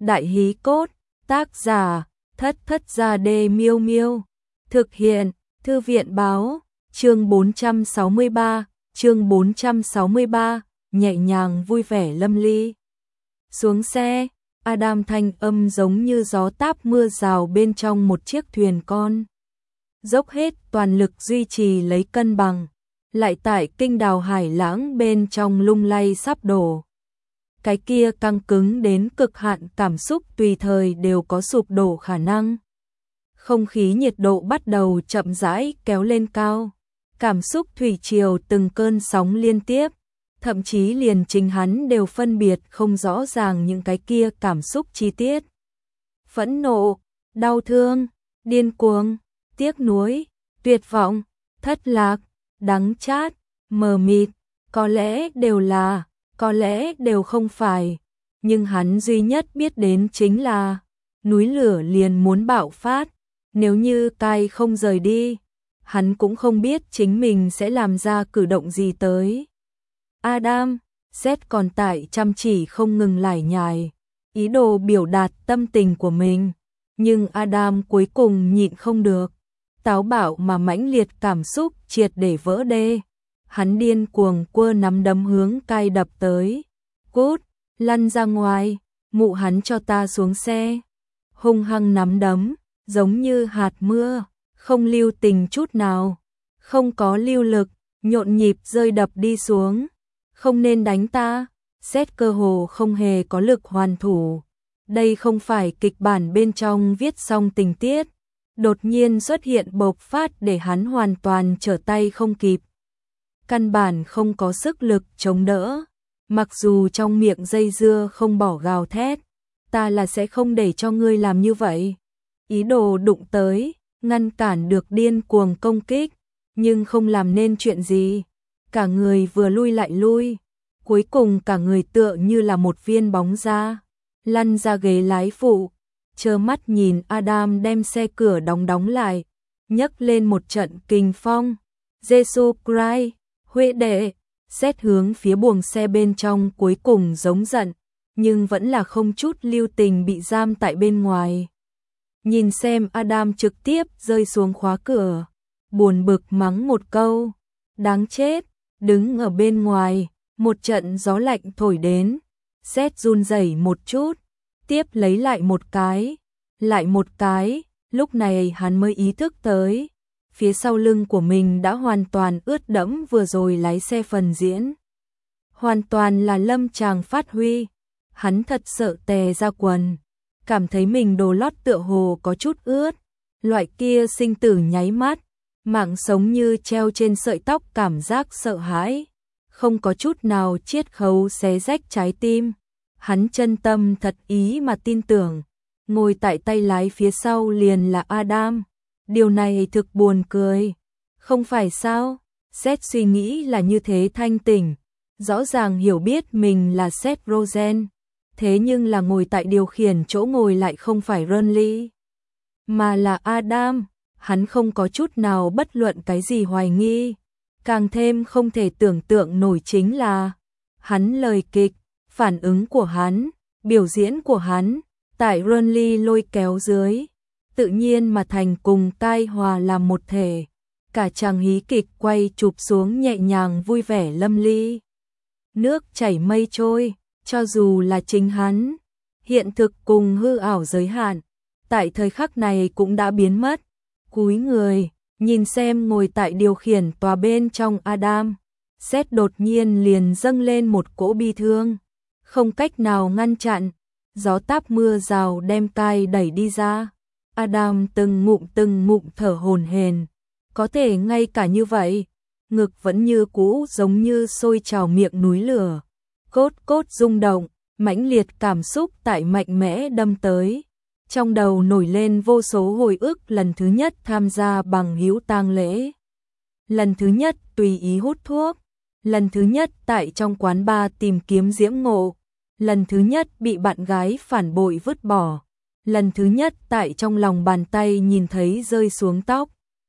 Đại hí cốt, tác giả, Thất Thất Gia Đê Miêu Miêu. Thực hiện, Thư viện báo, chương 463, nhẹ nhàng vui vẻ lâm ly. Xuống xe, Adam thanh âm giống như gió táp mưa rào bên trong một chiếc thuyền con. Dốc hết toàn lực duy trì lấy cân bằng, lại tại kinh đào hải lãng bên trong lung lay sắp đổ. Cái kia căng cứng đến cực hạn cảm xúc tùy thời đều có sụp đổ khả năng. Không khí nhiệt độ bắt đầu chậm rãi kéo lên cao. Cảm xúc thủy triều từng cơn sóng liên tiếp. Thậm chí liền chính hắn đều phân biệt không rõ ràng những cái kia cảm xúc chi tiết. Phẫn nộ, đau thương, điên cuồng, tiếc nuối, tuyệt vọng, thất lạc, đắng chát, mờ mịt, có lẽ đều là, có lẽ đều không phải. Nhưng hắn duy nhất biết đến chính là núi lửa liền muốn bạo phát. Nếu như Kai không rời đi, hắn cũng không biết chính mình sẽ làm ra cử động gì tới. Adam, Seth còn tại chăm chỉ không ngừng lải nhải, ý đồ biểu đạt tâm tình của mình. Nhưng Adam cuối cùng nhịn không được. Táo bạo mà mãnh liệt cảm xúc triệt để vỡ đê. Hắn điên cuồng quơ nắm đấm hướng Kai đập tới. Cút, lăn ra ngoài, mụ hắn cho ta xuống xe. Hung hăng nắm đấm, giống như hạt mưa, không lưu tình chút nào. Không có lưu lực, nhộn nhịp rơi đập đi xuống. Không nên đánh ta, Seth cơ hồ không hề có lực hoàn thủ. Đây không phải kịch bản bên trong viết xong tình tiết. Đột nhiên xuất hiện bộc phát để hắn hoàn toàn trở tay không kịp. Căn bản không có sức lực chống đỡ. Mặc dù trong miệng dây dưa không bỏ gào thét, ta là sẽ không để cho ngươi làm như vậy. Ý đồ đụng tới, ngăn cản được điên cuồng công kích, nhưng không làm nên chuyện gì. Cả người vừa lui lại lui, cuối cùng cả người tựa như là một viên bóng da, lăn ra ghế lái phụ, trơ mắt nhìn Adam đem xe cửa đóng lại, nhấc lên một trận kình phong. Jesus Christ, Huệ đệ, Seth hướng phía buồng xe bên trong cuối cùng giống giận, nhưng vẫn là không chút lưu tình bị giam tại bên ngoài. Nhìn xem Adam trực tiếp rơi xuống khóa cửa, buồn bực mắng một câu, đáng chết. Đứng ở bên ngoài, một trận gió lạnh thổi đến, Seth run rẩy một chút, tiếp lấy lại một cái, lúc này hắn mới ý thức tới, phía sau lưng của mình đã hoàn toàn ướt đẫm vừa rồi lái xe phần diễn. Hoàn toàn là lâm tràng phát huy, hắn thật sợ tè ra quần, cảm thấy mình đồ lót tựa hồ có chút ướt, loại kia sinh tử nháy mắt. Mạng sống như treo trên sợi tóc cảm giác sợ hãi, không có chút nào chiết khấu xé rách trái tim. Hắn chân tâm thật ý mà tin tưởng, ngồi tại tay lái phía sau liền là Adam. Điều này thực buồn cười, không phải sao? Seth suy nghĩ là như thế thanh tỉnh, rõ ràng hiểu biết mình là Seth Rogen, thế nhưng là ngồi tại điều khiển chỗ ngồi lại không phải Ronly, mà là Adam. Hắn không có chút nào bất luận cái gì hoài nghi, càng thêm không thể tưởng tượng nổi chính là hắn lời kịch, phản ứng của hắn, biểu diễn của hắn, tại Ronly lôi kéo dưới, tự nhiên mà thành cùng tai hòa làm một thể, cả chàng hí kịch quay chụp xuống nhẹ nhàng vui vẻ lâm ly. Nước chảy mây trôi, cho dù là chính hắn, hiện thực cùng hư ảo giới hạn, tại thời khắc này cũng đã biến mất. Cúi người, nhìn xem ngồi tại điều khiển tòa bên trong Adam, Seth đột nhiên liền dâng lên một cỗ bi thương, không cách nào ngăn chặn, gió táp mưa rào đem Kai đẩy đi ra. Adam từng ngụm thở hổn hển, có thể ngay cả như vậy, ngực vẫn như cũ giống như sôi trào miệng núi lửa, cốt rung động, mãnh liệt cảm xúc tại mạnh mẽ đâm tới. Trong đầu nổi lên vô số hồi ức lần thứ nhất tham gia bằng hữu tang lễ. Lần thứ nhất tùy ý hút thuốc. Lần thứ nhất tại trong quán bar tìm kiếm diễm ngộ. Lần thứ nhất bị bạn gái phản bội vứt bỏ. Lần thứ nhất tại trong lòng bàn tay nhìn thấy rơi xuống tóc.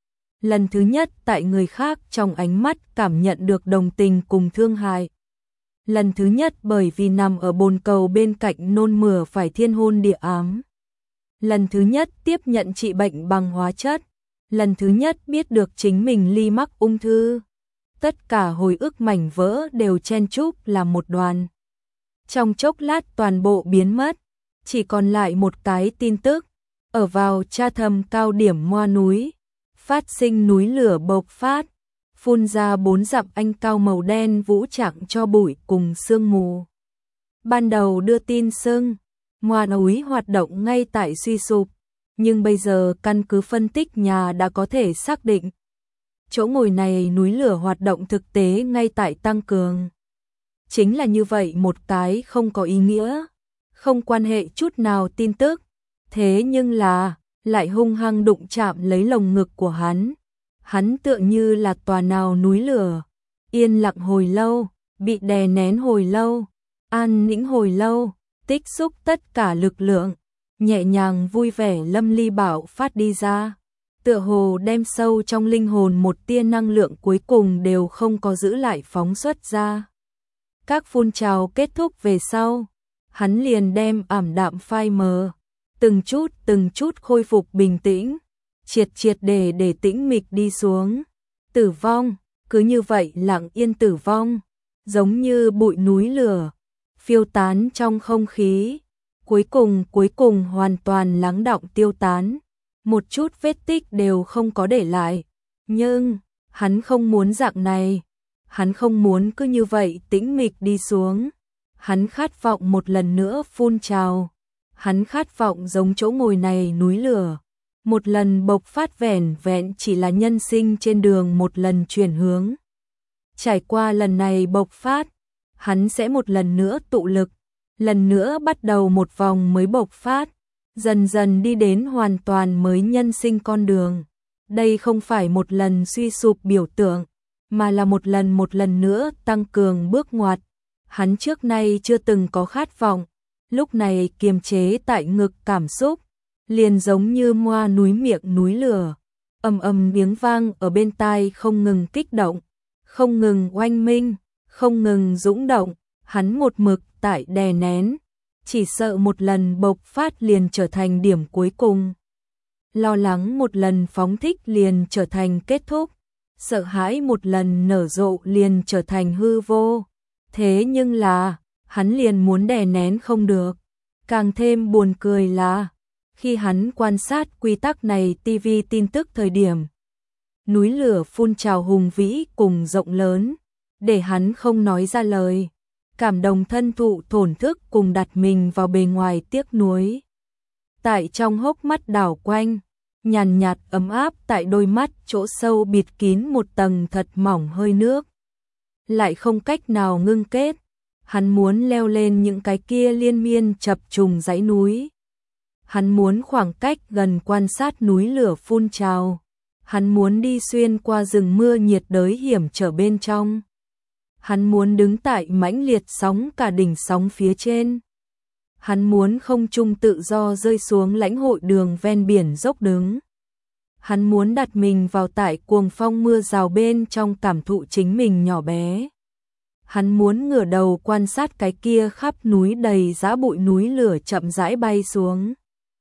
Lần thứ nhất tại người khác trong ánh mắt cảm nhận được đồng tình cùng thương hại. Lần thứ nhất bởi vì nằm ở bồn cầu bên cạnh nôn mửa phải thiên hôn địa ám. Lần thứ nhất tiếp nhận trị bệnh bằng hóa chất. Lần thứ nhất biết được chính mình ly mắc ung thư. Tất cả hồi ức mảnh vỡ đều chen chúc làm một đoàn. Trong chốc lát toàn bộ biến mất, chỉ còn lại một cái tin tức. Ở vào Tra Thâm cao điểm Moa núi, phát sinh núi lửa bộc phát, phun ra 4 dặm anh cao màu đen vũ trạng cho bụi cùng sương mù. Ban đầu đưa tin xưng, Moa núi hoạt động ngay tại suy sụp, nhưng bây giờ căn cứ phân tích nhà đã có thể xác định. Chỗ ngồi này núi lửa hoạt động thực tế ngay tại tăng cường. Chính là như vậy một cái không có ý nghĩa, không quan hệ chút nào tin tức. Thế nhưng là, lại hung hăng đụng chạm lấy lồng ngực của hắn. Hắn tựa như là tòa nào núi lửa, yên lặng hồi lâu, bị đè nén hồi lâu, an nĩnh hồi lâu, tích xúc tất cả lực lượng, nhẹ nhàng vui vẻ lâm ly bạo phát đi ra. Tựa hồ đem sâu trong linh hồn một tia năng lượng cuối cùng đều không có giữ lại phóng xuất ra. Các phun trào kết thúc về sau, hắn liền đem ảm đạm phai mờ, từng chút khôi phục bình tĩnh, triệt để tĩnh mịch đi xuống. Tử vong, cứ như vậy lặng yên tử vong, giống như bụi núi lửa, phiêu tán trong không khí, cuối cùng hoàn toàn lắng đọng tiêu tán, một chút vết tích đều không có để lại. Nhưng, hắn không muốn dạng này, hắn không muốn cứ như vậy tĩnh mịch đi xuống, hắn khát vọng một lần nữa phun trào, hắn khát vọng giống chỗ ngồi này núi lửa, một lần bộc phát vẻn vẹn chỉ là nhân sinh trên đường một lần chuyển hướng. Trải qua lần này bộc phát, hắn sẽ một lần nữa tụ lực, lần nữa bắt đầu một vòng mới bộc phát, dần dần đi đến hoàn toàn mới nhân sinh con đường. Đây không phải một lần suy sụp biểu tượng, mà là một lần nữa tăng cường bước ngoặt. Hắn trước nay chưa từng có khát vọng, lúc này kiềm chế tại ngực cảm xúc, liền giống như moa núi miệng núi lửa, ầm tiếng vang ở bên tai không ngừng kích động, không ngừng oanh minh, không ngừng dũng động, hắn một mực tại đè nén, chỉ sợ một lần bộc phát liền trở thành điểm cuối cùng. Lo lắng một lần phóng thích liền trở thành kết thúc, sợ hãi một lần nở rộ liền trở thành hư vô. Thế nhưng là, hắn liền muốn đè nén không được. Càng thêm buồn cười là, khi hắn quan sát quy tắc này TV tin tức thời điểm, núi lửa phun trào hùng vĩ cùng rộng lớn, để hắn không nói ra lời, cảm động thân thụ thổn thức cùng đặt mình vào bề ngoài tiếc nuối. Tại trong hốc mắt đảo quanh, nhàn nhạt ấm áp tại đôi mắt chỗ sâu bịt kín một tầng thật mỏng hơi nước. Lại không cách nào ngưng kết, hắn muốn leo lên những cái kia liên miên chập trùng dãy núi. Hắn muốn khoảng cách gần quan sát núi lửa phun trào. Hắn muốn đi xuyên qua rừng mưa nhiệt đới hiểm trở bên trong. Hắn muốn đứng tại mãnh liệt sóng cả đỉnh sóng phía trên. Hắn muốn không trung tự do rơi xuống lãnh hội đường ven biển dốc đứng. Hắn muốn đặt mình vào tại cuồng phong mưa rào bên trong cảm thụ chính mình nhỏ bé. Hắn muốn ngửa đầu quan sát cái kia khắp núi đầy dã bụi núi lửa chậm rãi bay xuống.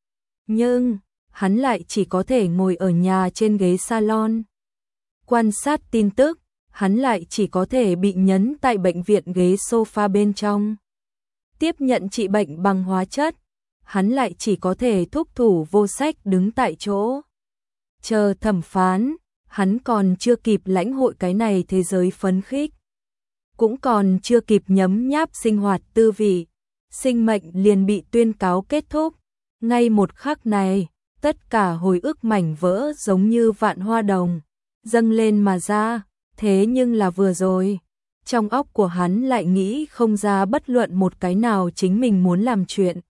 Nhưng, hắn lại chỉ có thể ngồi ở nhà trên ghế salon. Quan sát tin tức, hắn lại chỉ có thể bị nhấn tại bệnh viện ghế sofa bên trong. Tiếp nhận trị bệnh bằng hóa chất, hắn lại chỉ có thể thúc thủ vô sách đứng tại chỗ. Chờ thẩm phán, hắn còn chưa kịp lãnh hội cái này thế giới phấn khích. Cũng còn chưa kịp nhấm nháp sinh hoạt tư vị, sinh mệnh liền bị tuyên cáo kết thúc. Ngay một khắc này, tất cả hồi ức mảnh vỡ giống như vạn hoa đồng, dâng lên mà ra, thế nhưng là vừa rồi, trong óc của hắn lại nghĩ không ra bất luận một cái nào chính mình muốn làm chuyện.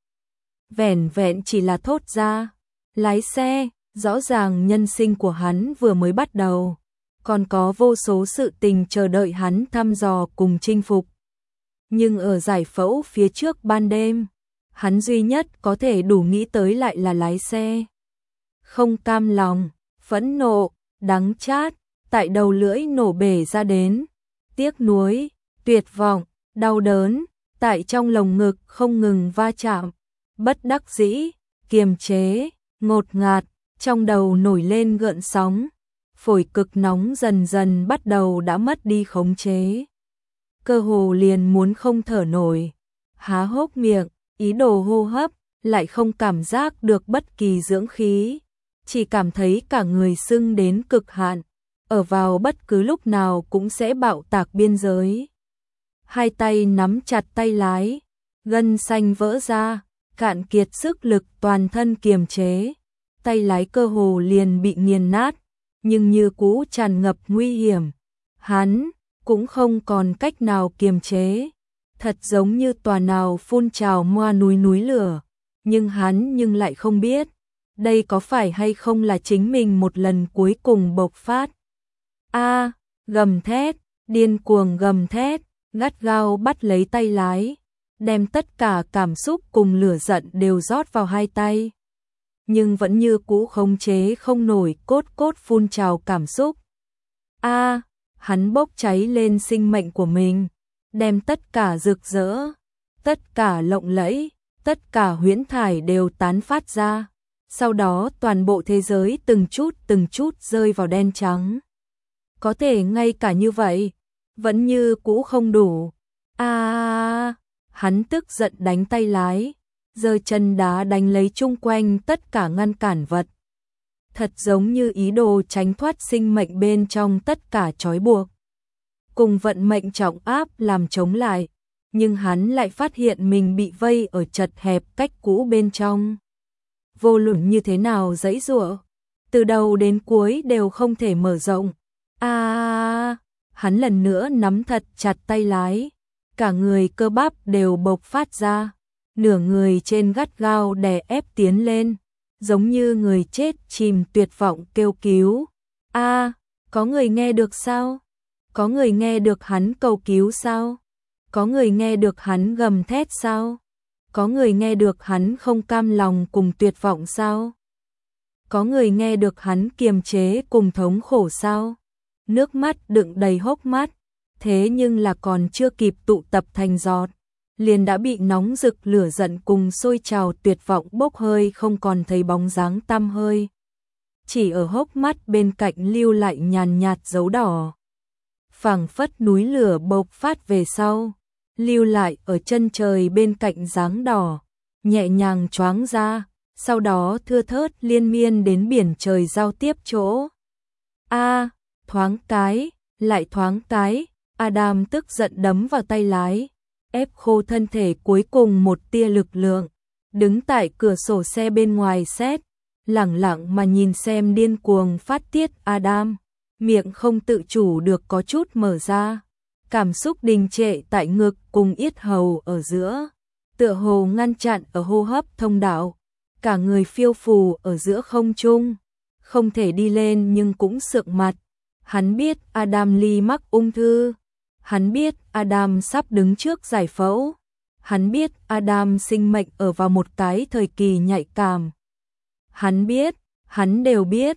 Vẻn vẹn chỉ là thốt ra, lái xe, rõ ràng nhân sinh của hắn vừa mới bắt đầu, còn có vô số sự tình chờ đợi hắn thăm dò cùng chinh phục. Nhưng ở giải phẫu phía trước ban đêm, hắn duy nhất có thể đủ nghĩ tới lại là lái xe. Không cam lòng, phẫn nộ, đắng chát, tại đầu lưỡi nổ bể ra đến. Tiếc nuối, tuyệt vọng, đau đớn, tại trong lồng ngực không ngừng va chạm, bất đắc dĩ, kiềm chế, ngột ngạt, trong đầu nổi lên gợn sóng, phổi cực nóng dần dần bắt đầu đã mất đi khống chế. Cơ hồ liền muốn không thở nổi, há hốc miệng, ý đồ hô hấp, lại không cảm giác được bất kỳ dưỡng khí, chỉ cảm thấy cả người sưng đến cực hạn, ở vào bất cứ lúc nào cũng sẽ bạo tạc biên giới. Hai tay nắm chặt tay lái, gân xanh vỡ ra, cạn kiệt sức lực toàn thân kiềm chế, tay lái cơ hồ liền bị nghiền nát, nhưng như cũ tràn ngập nguy hiểm. Hắn cũng không còn cách nào kiềm chế, thật giống như tòa nào phun trào moa núi lửa, nhưng hắn lại không biết, đây có phải hay không là chính mình một lần cuối cùng bộc phát. Gầm thét, điên cuồng gầm thét, gắt gao bắt lấy tay lái, đem tất cả cảm xúc cùng lửa giận đều rót vào hai tay. Nhưng vẫn như cũ khống chế không nổi cốt phun trào cảm xúc. Hắn bốc cháy lên sinh mệnh của mình, đem tất cả rực rỡ, tất cả lộng lẫy, tất cả huyễn thải đều tán phát ra. Sau đó toàn bộ thế giới từng chút rơi vào đen trắng. Có thể ngay cả như vậy, vẫn như cũ không đủ. Hắn tức giận đánh tay lái, giơ chân đá đánh lấy chung quanh tất cả ngăn cản vật. Thật giống như ý đồ tránh thoát sinh mệnh bên trong tất cả trói buộc. Cùng vận mệnh trọng áp làm chống lại, nhưng hắn lại phát hiện mình bị vây ở chật hẹp cách cũ bên trong. Vô luận như thế nào giãy giụa, từ đầu đến cuối đều không thể mở rộng. Hắn lần nữa nắm thật chặt tay lái, cả người cơ bắp đều bộc phát ra, nửa người trên gắt gao đè ép tiến lên, giống như người chết chìm tuyệt vọng kêu cứu. Có người nghe được sao? Có người nghe được hắn cầu cứu sao? Có người nghe được hắn gầm thét sao? Có người nghe được hắn không cam lòng cùng tuyệt vọng sao? Có người nghe được hắn kiềm chế cùng thống khổ sao? Nước mắt đựng đầy hốc mắt, thế nhưng là còn chưa kịp tụ tập thành giọt, liền đã bị nóng rực lửa giận cùng sôi trào tuyệt vọng bốc hơi không còn thấy bóng dáng tăm hơi. Chỉ ở hốc mắt bên cạnh lưu lại nhàn nhạt dấu đỏ. Phảng phất núi lửa bộc phát về sau, lưu lại ở chân trời bên cạnh dáng đỏ, nhẹ nhàng choáng ra, sau đó thưa thớt liên miên đến biển trời giao tiếp chỗ. Thoáng cái, lại thoáng cái, Adam tức giận đấm vào tay lái, ép khô thân thể cuối cùng một tia lực lượng, đứng tại cửa sổ xe bên ngoài xét, lẳng lặng mà nhìn xem điên cuồng phát tiết Adam, miệng không tự chủ được có chút mở ra, cảm xúc đình trệ tại ngực cùng yết hầu ở giữa, tựa hồ ngăn chặn ở hô hấp thông đạo, cả người phiêu phù ở giữa không trung, không thể đi lên nhưng cũng sượng mặt. Hắn biết Adam Lee mắc ung thư, hắn biết Adam sắp đứng trước giải phẫu, hắn biết Adam sinh mệnh ở vào một cái thời kỳ nhạy cảm. Hắn biết, hắn đều biết,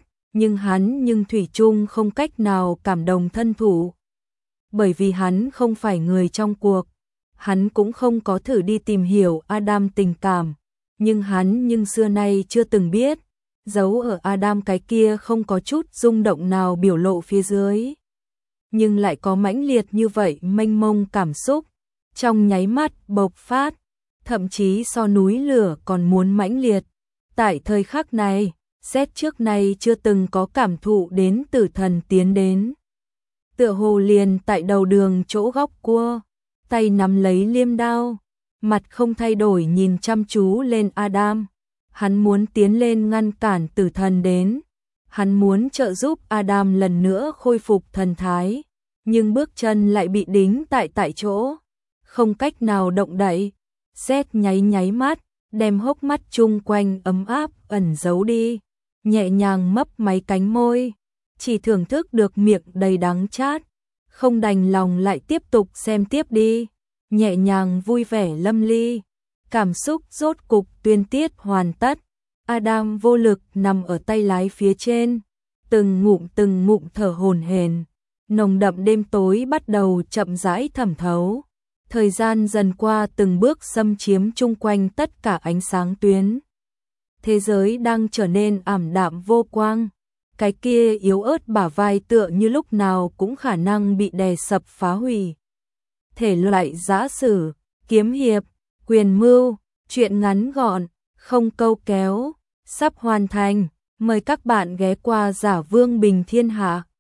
nhưng thủy chung không cách nào cảm động thân thủ. Bởi vì hắn không phải người trong cuộc, hắn cũng không có thử đi tìm hiểu Adam tình cảm, nhưng hắn xưa nay chưa từng biết, giấu ở Adam cái kia không có chút rung động nào biểu lộ phía dưới. Nhưng lại có mãnh liệt như vậy mênh mông cảm xúc, trong nháy mắt bộc phát, thậm chí so núi lửa còn muốn mãnh liệt. Tại thời khắc này, xét trước nay chưa từng có cảm thụ đến tử thần tiến đến. Tựa hồ liền tại đầu đường chỗ góc cua, tay nắm lấy liêm đao, mặt không thay đổi nhìn chăm chú lên Adam. Hắn muốn tiến lên ngăn cản tử thần đến. Hắn muốn trợ giúp Adam lần nữa khôi phục thần thái. Nhưng bước chân lại bị đính tại chỗ. Không cách nào động đậy. Sét nháy mắt, đem hốc mắt chung quanh ấm áp ẩn giấu đi. Nhẹ nhàng mấp máy cánh môi. Chỉ thưởng thức được miệng đầy đắng chát. Không đành lòng lại tiếp tục xem tiếp đi. Nhẹ nhàng vui vẻ lâm ly. Cảm xúc rốt cục tuyên tiết hoàn tất. Adam vô lực nằm ở tay lái phía trên, từng ngụm thở hổn hển. Nồng đậm đêm tối bắt đầu chậm rãi thẩm thấu. Thời gian dần qua từng bước xâm chiếm chung quanh tất cả ánh sáng tuyến. Thế giới đang trở nên ảm đạm vô quang. Cái kia yếu ớt bả vai tựa như lúc nào cũng khả năng bị đè sập phá hủy. Thể loại giã sử, kiếm hiệp, quyền mưu, truyện ngắn gọn, không câu kéo, sắp hoàn thành. Mời các bạn ghé qua Giả Vương Bình Thiên Hạ.